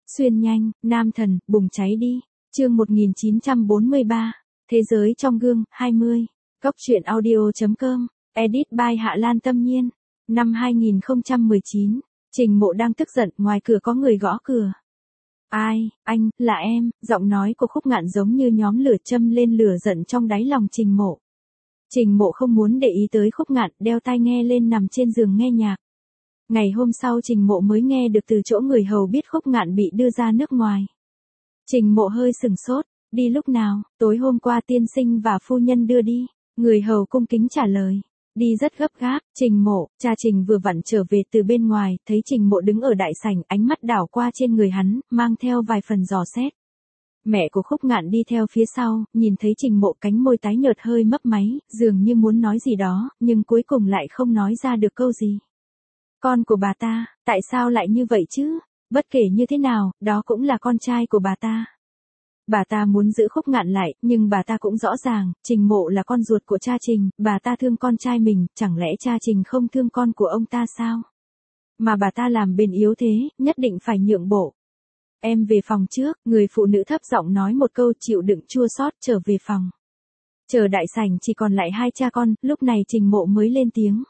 Xuyên nhanh, nam thần, bùng cháy đi. Chương 1943. Thế giới trong gương, 20. Góc truyện audio.com. Edit by Hạ Lan Tâm Nhiên. Năm 2019. Trình Mộ đang tức giận, ngoài cửa có người gõ cửa. Ai, anh, là em, giọng nói của Khúc Ngạn giống như nhóm lửa châm lên lửa giận trong đáy lòng Trình Mộ. Trình Mộ không muốn để ý tới Khúc Ngạn, đeo tai nghe lên nằm trên giường nghe nhạc. Ngày hôm sau Trình Mộ mới nghe được từ chỗ người hầu biết Khúc Ngạn bị đưa ra nước ngoài. Trình Mộ hơi sửng sốt, đi lúc nào, tối hôm qua tiên sinh và phu nhân đưa đi. Người hầu cung kính trả lời, đi rất gấp gáp. Trình Mộ, cha Trình vừa vặn trở về từ bên ngoài, thấy Trình Mộ đứng ở đại sảnh, ánh mắt đảo qua trên người hắn, mang theo vài phần dò xét. Mẹ của Khúc Ngạn đi theo phía sau, nhìn thấy Trình Mộ cánh môi tái nhợt hơi mấp máy, dường như muốn nói gì đó, nhưng cuối cùng lại không nói ra được câu gì. Con của bà ta, tại sao lại như vậy chứ? Bất kể như thế nào, đó cũng là con trai của bà ta. Bà ta muốn giữ Khúc Ngạn lại, nhưng bà ta cũng rõ ràng, Trình Mộ là con ruột của cha Trình, bà ta thương con trai mình, chẳng lẽ cha Trình không thương con của ông ta sao? Mà bà ta làm bên yếu thế, nhất định phải nhượng bộ. Em về phòng trước, người phụ nữ thấp giọng nói một câu chịu đựng chua xót trở về phòng. Chờ đại sảnh chỉ còn lại hai cha con, lúc này Trình Mộ mới lên tiếng.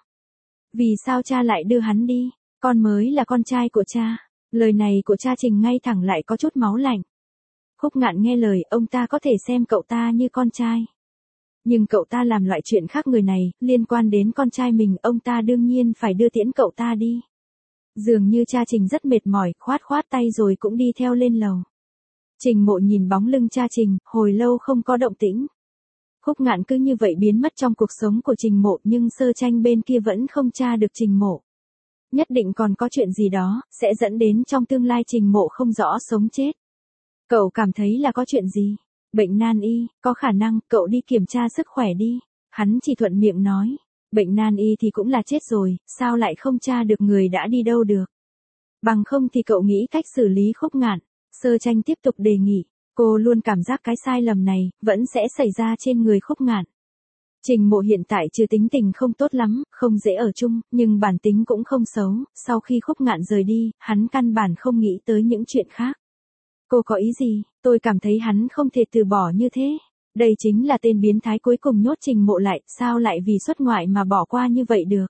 Vì sao cha lại đưa hắn đi? Con mới là con trai của cha. Lời này của cha Trình ngay thẳng lại có chút máu lạnh. Khúc Ngạn nghe lời, ông ta có thể xem cậu ta như con trai. Nhưng cậu ta làm loại chuyện khác người này, liên quan đến con trai mình, ông ta đương nhiên phải đưa tiễn cậu ta đi. Dường như cha Trình rất mệt mỏi, khoát khoát tay rồi cũng đi theo lên lầu. Trình Mộ nhìn bóng lưng cha Trình, hồi lâu không có động tĩnh. Khúc Ngạn cứ như vậy biến mất trong cuộc sống của Trình Mộ, nhưng Sơ Tranh bên kia vẫn không tra được Trình Mộ. Nhất định còn có chuyện gì đó, sẽ dẫn đến trong tương lai Trình Mộ không rõ sống chết. Cậu cảm thấy là có chuyện gì? Bệnh nan y, có khả năng, cậu đi kiểm tra sức khỏe đi. Hắn chỉ thuận miệng nói. Bệnh nan y thì cũng là chết rồi, sao lại không tra được người đã đi đâu được? Bằng không thì cậu nghĩ cách xử lý Khúc Ngạn. Sơ Tranh tiếp tục đề nghị. Cô luôn cảm giác cái sai lầm này, vẫn sẽ xảy ra trên người Khúc Ngạn. Trình Mộ hiện tại chưa tính tình không tốt lắm, không dễ ở chung, nhưng bản tính cũng không xấu, sau khi Khúc Ngạn rời đi, hắn căn bản không nghĩ tới những chuyện khác. Cô có ý gì? Tôi cảm thấy hắn không thể từ bỏ như thế. Đây chính là tên biến thái cuối cùng nhốt Trình Mộ lại, sao lại vì xuất ngoại mà bỏ qua như vậy được?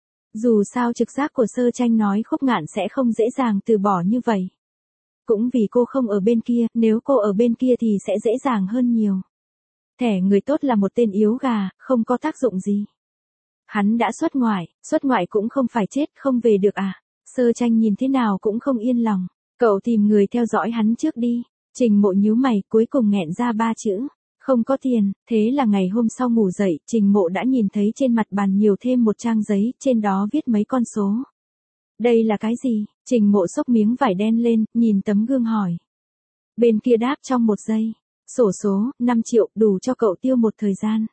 Dù sao trực giác của Sơ Tranh nói Khúc Ngạn sẽ không dễ dàng từ bỏ như vậy. Cũng vì cô không ở bên kia, nếu cô ở bên kia thì sẽ dễ dàng hơn nhiều. Thẻ người tốt là một tên yếu gà, không có tác dụng gì. Hắn đã xuất ngoại cũng không phải chết, không về được à? Sơ Tranh nhìn thế nào cũng không yên lòng. Cậu tìm người theo dõi hắn trước đi. Trình Mộ nhíu mày, cuối cùng nghẹn ra 3 chữ. Không có tiền. Thế là ngày hôm sau ngủ dậy, Trình Mộ đã nhìn thấy trên mặt bàn nhiều thêm một trang giấy, trên đó viết mấy con số. Đây là cái gì? Trình Mộ xốc miếng vải đen lên, nhìn tấm gương hỏi. Bên kia đáp trong 1 giây. Xổ số, 5 triệu, đủ cho cậu tiêu một thời gian.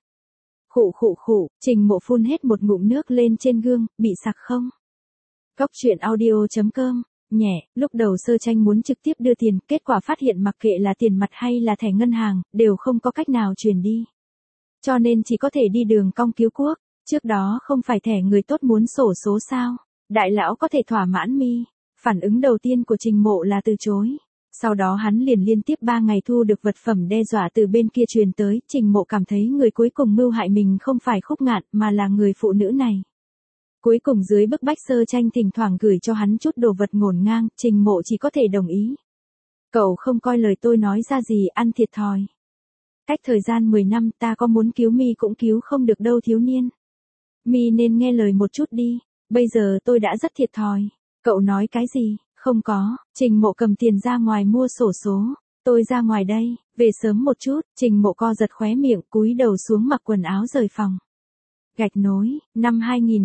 Khụ, Trình Mộ phun hết một ngụm nước lên trên gương, bị sặc không? Góc truyện audio.com. Nhẹ, lúc đầu Sơ Tranh muốn trực tiếp đưa tiền, kết quả phát hiện mặc kệ là tiền mặt hay là thẻ ngân hàng, đều không có cách nào truyền đi. Cho nên chỉ có thể đi đường cong cứu quốc, trước đó không phải thẻ người tốt muốn xổ số sao? Đại lão có thể thỏa mãn mi. Phản ứng đầu tiên của Trình Mộ là từ chối. Sau đó hắn liền liên tiếp 3 ngày thu được vật phẩm đe dọa từ bên kia truyền tới, Trình Mộ cảm thấy người cuối cùng mưu hại mình không phải Khúc Ngạn mà là người phụ nữ này. Cuối cùng dưới bức bách Sơ Tranh thỉnh thoảng gửi cho hắn chút đồ vật ngổn ngang, Trình Mộ chỉ có thể đồng ý. Cậu không coi lời tôi nói ra gì, ăn thiệt thòi. Cách thời gian 10 năm ta có muốn cứu mi cũng cứu không được đâu thiếu niên. Mi nên nghe lời một chút đi, bây giờ tôi đã rất thiệt thòi. Cậu nói cái gì? Không có. Trình Mộ cầm tiền ra ngoài mua xổ số. Tôi ra ngoài đây, về sớm một chút. Trình Mộ co giật khóe miệng, cúi đầu xuống mặc quần áo rời phòng. Gạch nối, năm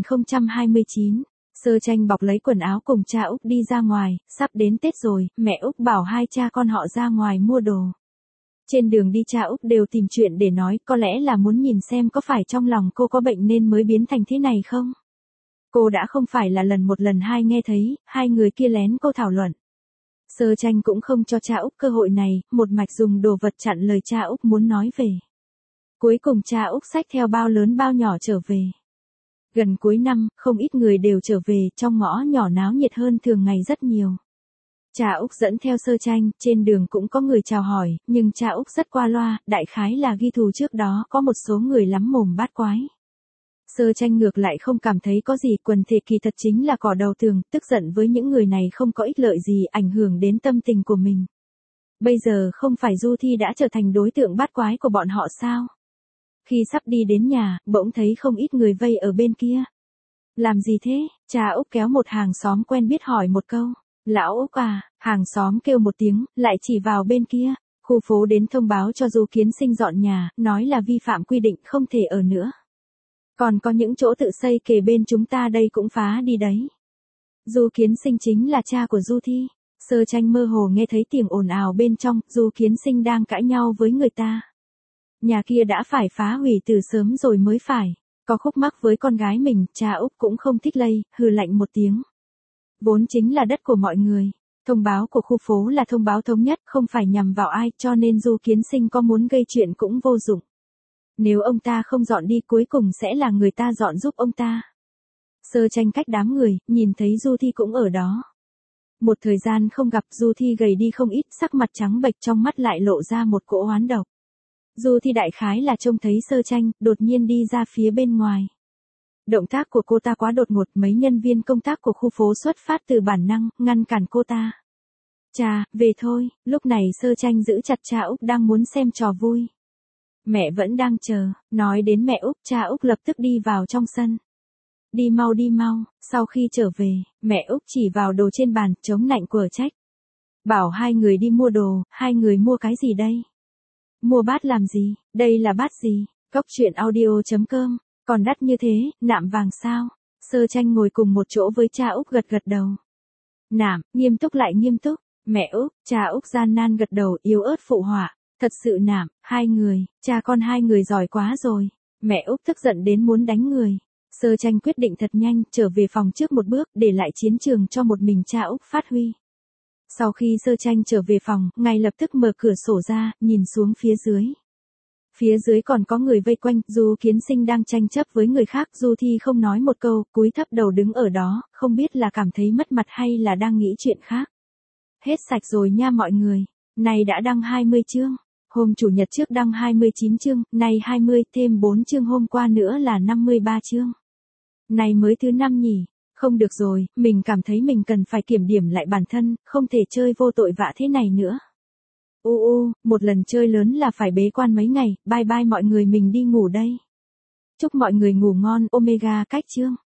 2029, Sơ Tranh bọc lấy quần áo cùng cha Úc đi ra ngoài, sắp đến Tết rồi, mẹ Úc bảo hai cha con họ ra ngoài mua đồ. Trên đường đi cha Úc đều tìm chuyện để nói, có lẽ là muốn nhìn xem có phải trong lòng cô có bệnh nên mới biến thành thế này không? Cô đã không phải là lần một lần hai nghe thấy, hai người kia lén cô thảo luận. Sơ Tranh cũng không cho cha Úc cơ hội này, một mạch dùng đồ vật chặn lời cha Úc muốn nói về. Cuối cùng cha Úc xách theo bao lớn bao nhỏ trở về. Gần cuối năm, không ít người đều trở về, trong ngõ nhỏ náo nhiệt hơn thường ngày rất nhiều. Cha Úc dẫn theo Sơ Tranh, trên đường cũng có người chào hỏi, nhưng cha Úc rất qua loa, đại khái là ghi thù trước đó có một số người lắm mồm bát quái. Sơ Tranh ngược lại không cảm thấy có gì, quần thể kỳ thật chính là cỏ đầu tường, tức giận với những người này không có ích lợi gì, ảnh hưởng đến tâm tình của mình. Bây giờ không phải Du Thi đã trở thành đối tượng bát quái của bọn họ sao? Khi sắp đi đến nhà, bỗng thấy không ít người vây ở bên kia. Làm gì thế? Cha Úc kéo một hàng xóm quen biết hỏi một câu. Lão Úc à, hàng xóm kêu một tiếng, lại chỉ vào bên kia. Khu phố đến thông báo cho Du Kiến Sinh dọn nhà, nói là vi phạm quy định không thể ở nữa. Còn có những chỗ tự xây kề bên chúng ta đây cũng phá đi đấy. Du Kiến Sinh chính là cha của Du Thi. Sơ Tranh mơ hồ nghe thấy tiếng ồn ào bên trong, Du Kiến Sinh đang cãi nhau với người ta. Nhà kia đã phải phá hủy từ sớm rồi mới phải. Có khúc mắc với con gái mình, cha Úc cũng không thích lây, hừ lạnh một tiếng. Vốn chính là đất của mọi người. Thông báo của khu phố là thông báo thống nhất, không phải nhằm vào ai, cho nên Du Kiến Sinh có muốn gây chuyện cũng vô dụng. Nếu ông ta không dọn đi cuối cùng sẽ là người ta dọn giúp ông ta. Sơ Tranh cách đám người, nhìn thấy Du Thi cũng ở đó. Một thời gian không gặp, Du Thi gầy đi không ít, sắc mặt trắng bệch, trong mắt lại lộ ra một cỗ oán độc. Du Thi đại khái là trông thấy Sơ Tranh, đột nhiên đi ra phía bên ngoài. Động tác của cô ta quá đột ngột, mấy nhân viên công tác của khu phố xuất phát từ bản năng, ngăn cản cô ta. Cha, về thôi, lúc này Sơ Tranh giữ chặt cha Úc đang muốn xem trò vui. Mẹ vẫn đang chờ, nói đến mẹ Úc, cha Úc lập tức đi vào trong sân. Đi mau, sau khi trở về, mẹ Úc chỉ vào đồ trên bàn, chống nạnh quở trách. Bảo hai người đi mua đồ, hai người mua cái gì đây? Mua bát làm gì, đây là bát gì? Cóc truyện audio.com, còn đắt như thế, nạm vàng sao? Sơ Tranh ngồi cùng một chỗ với cha Úc gật đầu. Nạm, nghiêm túc lại nghiêm túc, mẹ Úc, cha Úc gian nan gật đầu, yếu ớt phụ họa. Thật sự nạm, hai người, cha con hai người giỏi quá rồi. Mẹ Úc tức giận đến muốn đánh người. Sơ Tranh quyết định thật nhanh, trở về phòng trước một bước, để lại chiến trường cho một mình cha Úc phát huy. Sau khi Sơ Tranh trở về phòng, ngay lập tức mở cửa sổ ra, nhìn xuống phía dưới. Phía dưới còn có người vây quanh, Du Kiến Sinh đang tranh chấp với người khác, Du Thi không nói một câu, cúi thấp đầu đứng ở đó, không biết là cảm thấy mất mặt hay là đang nghĩ chuyện khác. Hết sạch rồi nha mọi người, này đã đăng 20 chương. Hôm Chủ nhật trước đăng 29 chương, nay 20, thêm 4 chương hôm qua nữa là 53 chương. Này mới thứ 5 nhỉ? Không được rồi, mình cảm thấy mình cần phải kiểm điểm lại bản thân, không thể chơi vô tội vạ thế này nữa. Một lần chơi lớn là phải bế quan mấy ngày, bye bye mọi người, mình đi ngủ đây. Chúc mọi người ngủ ngon, Omega cách chương.